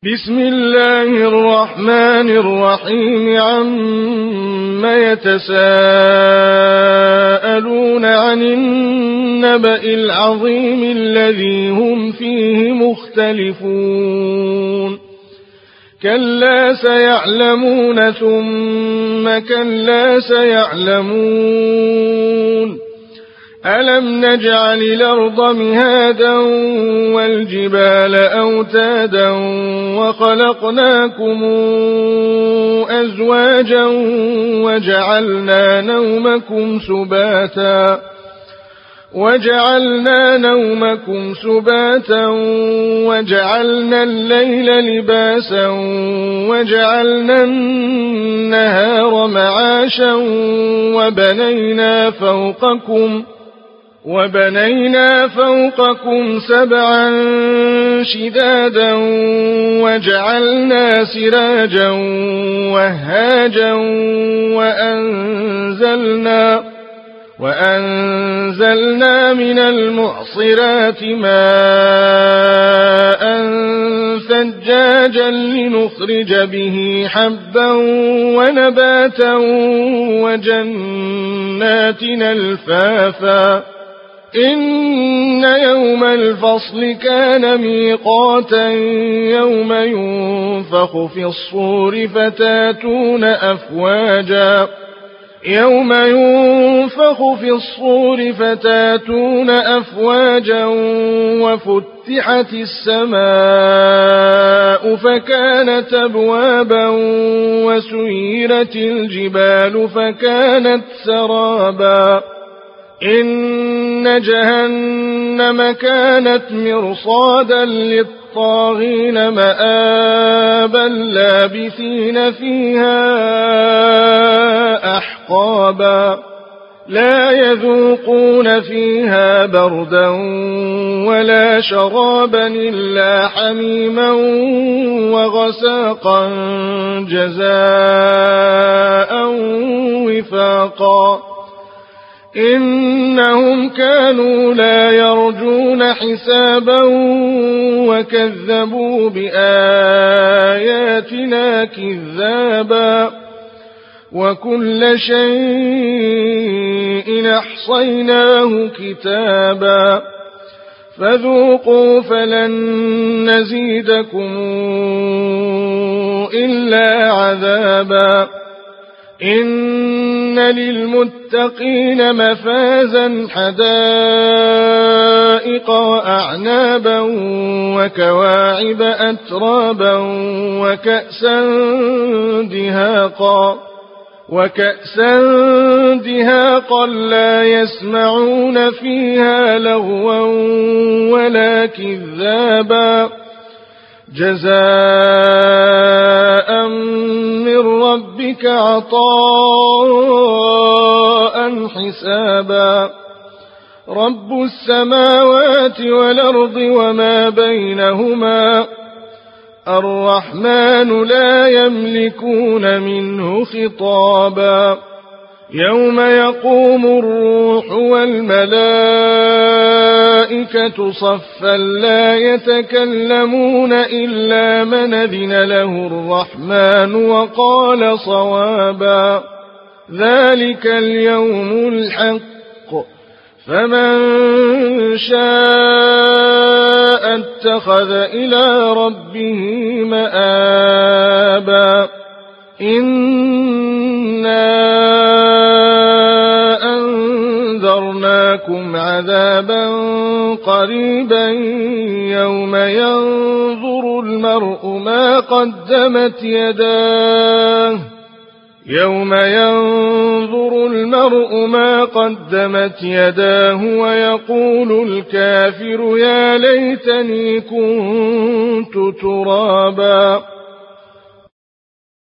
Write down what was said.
بسم الله الرحمن الرحيم عم يتساءلون عن النبأ العظيم الذي هم فيه مختلفون كلا سيعلمون ثم كلا سيعلمون ألم نجعل الأرض مهادا والجبال أوتادا وخلقناكم أزواجا وجعلنا نومكم سباتا وجعلنا الليل لباسا وجعلنا النهار معاشا وبنينا فوقكم سبعا شدادا وجعلنا سراجا وهاجا وأنزلنا من المعصرات ماء ثجاجا لنخرج به حبا ونباتا وجنات ألفافا إن يوم الفصل كان ميقاتا يوم ينفخ في الصور فتاتون أفواجا وفتحت السماء فكانت أبوابا وسيرت الجبال فكانت سرابا إن جهنم كانت مرصادا للطاغين مآبا لابثين فيها أحقابا لا يذوقون فيها بردا ولا شرابا إلا حميما وغساقا جزاء وفاقا إنهم كانوا لا يرجون حسابا وكذبوا بآياتنا كذابا وكل شيء أحصيناه كتابا فذوقوا فلن نزيدكم إلا عذابا إن للمتقين مفازا حدائق وأعنابا وكواعب أترابا وكأسا دهاقا لا يسمعون فيها لغوا ولا كذابا جزاء من ربك عطاء حسابا رب السماوات والأرض وما بينهما الرحمن لا يملكون منه خطابا يوم يقوم الروح والملائكة صفا لا يتكلمون إلا من أذن له الرحمن وقال صوابا ذلك اليوم الحق فمن شاء اتخذ إلى ربه مآبا إنا أنذرناكم عذابا قريبا يوم ينظر المرء ما قدمت يداه ويقول الكافر يا ليتني كنت ترابا